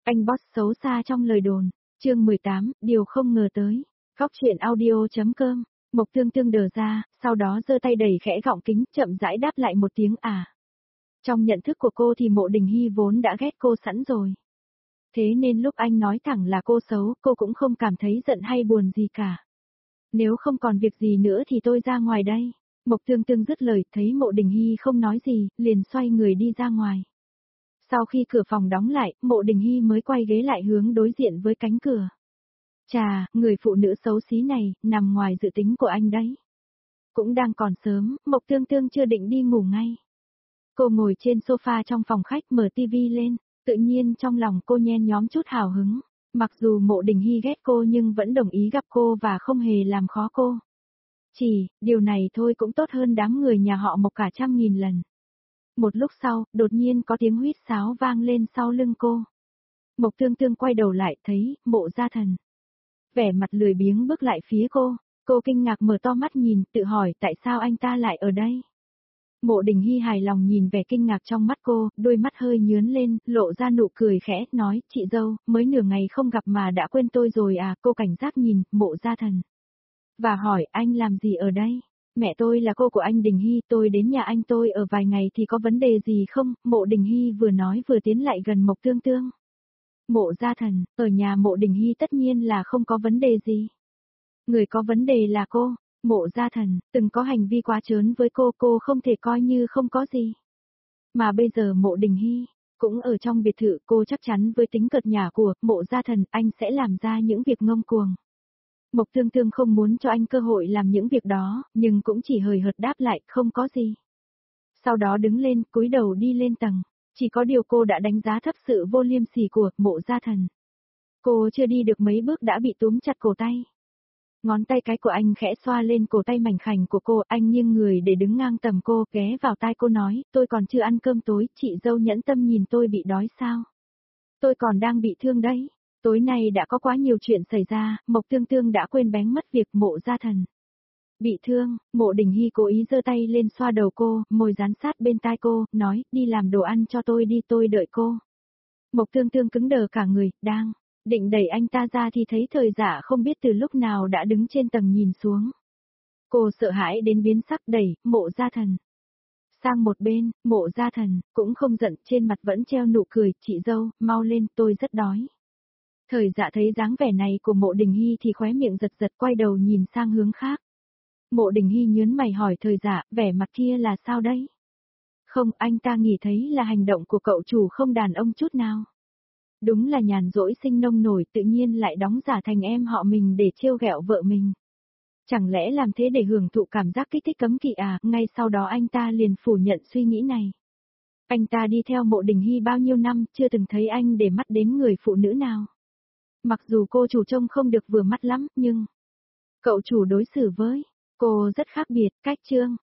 Anh boss xấu xa trong lời đồn. Chương 18, điều không ngờ tới. Góc truyện audio.com. Mộc Tương Tương đờ ra, sau đó giơ tay đẩy khẽ gọng kính, chậm rãi đáp lại một tiếng à. Trong nhận thức của cô thì Mộ Đình Hy vốn đã ghét cô sẵn rồi. Thế nên lúc anh nói thẳng là cô xấu, cô cũng không cảm thấy giận hay buồn gì cả. Nếu không còn việc gì nữa thì tôi ra ngoài đây. Mộc Tương Tương dứt lời, thấy Mộ Đình Hy không nói gì, liền xoay người đi ra ngoài. Sau khi cửa phòng đóng lại, Mộ Đình Hy mới quay ghế lại hướng đối diện với cánh cửa. Chà, người phụ nữ xấu xí này, nằm ngoài dự tính của anh đấy. Cũng đang còn sớm, Mộc Tương Tương chưa định đi ngủ ngay. Cô ngồi trên sofa trong phòng khách mở tivi lên, tự nhiên trong lòng cô nhen nhóm chút hào hứng. Mặc dù Mộ Đình Hy ghét cô nhưng vẫn đồng ý gặp cô và không hề làm khó cô. Điều này thôi cũng tốt hơn đám người nhà họ Mộc cả 100.000 lần. Một lúc sau, đột nhiên có tiếng huýt sáo vang lên sau lưng cô. Mộc Tương Tương quay đầu lại thấy, Mộ Gia Thần. Vẻ mặt lười biếng bước lại phía cô kinh ngạc mở to mắt nhìn, tự hỏi tại sao anh ta lại ở đây. Mộ Đình Hy hài lòng nhìn vẻ kinh ngạc trong mắt cô, đôi mắt hơi nhướn lên, lộ ra nụ cười khẽ, nói, chị dâu, mới nửa ngày không gặp mà đã quên tôi rồi à, cô cảnh giác nhìn, Mộ Gia Thần. Và hỏi, anh làm gì ở đây? Mẹ tôi là cô của anh Đình Hy, tôi đến nhà anh tôi ở vài ngày thì có vấn đề gì không? Mộ Đình Hy vừa nói vừa tiến lại gần Mộc Tương Tương. Mộ Gia Thần, ở nhà Mộ Đình Hy tất nhiên là không có vấn đề gì. Người có vấn đề là cô. Mộ Gia Thần, từng có hành vi quá trớn với cô không thể coi như không có gì. Mà bây giờ Mộ Đình Hy, cũng ở trong biệt thự, cô chắc chắn với tính cợt nhả của Mộ Gia Thần anh sẽ làm ra những việc ngông cuồng. Mộc Tương Tương không muốn cho anh cơ hội làm những việc đó, nhưng cũng chỉ hời hợt đáp lại, không có gì. Sau đó đứng lên, cúi đầu đi lên tầng. Chỉ có điều cô đã đánh giá thấp sự vô liêm sỉ của Mộ Gia Thần. Cô chưa đi được mấy bước đã bị túm chặt cổ tay. Ngón tay cái của anh khẽ xoa lên cổ tay mảnh khảnh của cô, anh nghiêng người để đứng ngang tầm cô, ghé vào tai cô nói, tôi còn chưa ăn cơm tối, chị dâu nhẫn tâm nhìn tôi bị đói sao? Tôi còn đang bị thương đấy. Tối nay đã có quá nhiều chuyện xảy ra, Mộc Tương Tương đã quên bén mất việc Mộ Gia Thần. Bị thương, Mộ Đình Hy cố ý giơ tay lên xoa đầu cô, môi dán sát bên tai cô, nói, đi làm đồ ăn cho tôi đi, tôi đợi cô. Mộc Tương Tương cứng đờ cả người, đang định đẩy anh ta ra thì thấy Thời Dạ không biết từ lúc nào đã đứng trên tầng nhìn xuống. Cô sợ hãi đến biến sắc, đẩy Mộ Gia Thần sang một bên. Mộ Gia Thần cũng không giận, trên mặt vẫn treo nụ cười, chị dâu, mau lên, tôi rất đói. Thời Dạ thấy dáng vẻ này của Mộ Đình Hy thì khóe miệng giật giật, quay đầu nhìn sang hướng khác. Mộ Đình Hy nhớn mày hỏi Thời Dạ, vẻ mặt kia là sao đấy? Không, anh ta nghĩ thấy là hành động của cậu chủ không đàn ông chút nào. Đúng là nhàn rỗi sinh nông nổi, tự nhiên lại đóng giả thành em họ mình để trêu ghẹo vợ mình. Chẳng lẽ làm thế để hưởng thụ cảm giác kích thích cấm kỵ à? Ngay sau đó anh ta liền phủ nhận suy nghĩ này. Anh ta đi theo Mộ Đình Hy bao nhiêu năm, chưa từng thấy anh để mắt đến người phụ nữ nào. Mặc dù cô chủ trông không được vừa mắt lắm, nhưng cậu chủ đối xử với cô rất khác biệt. Cách chương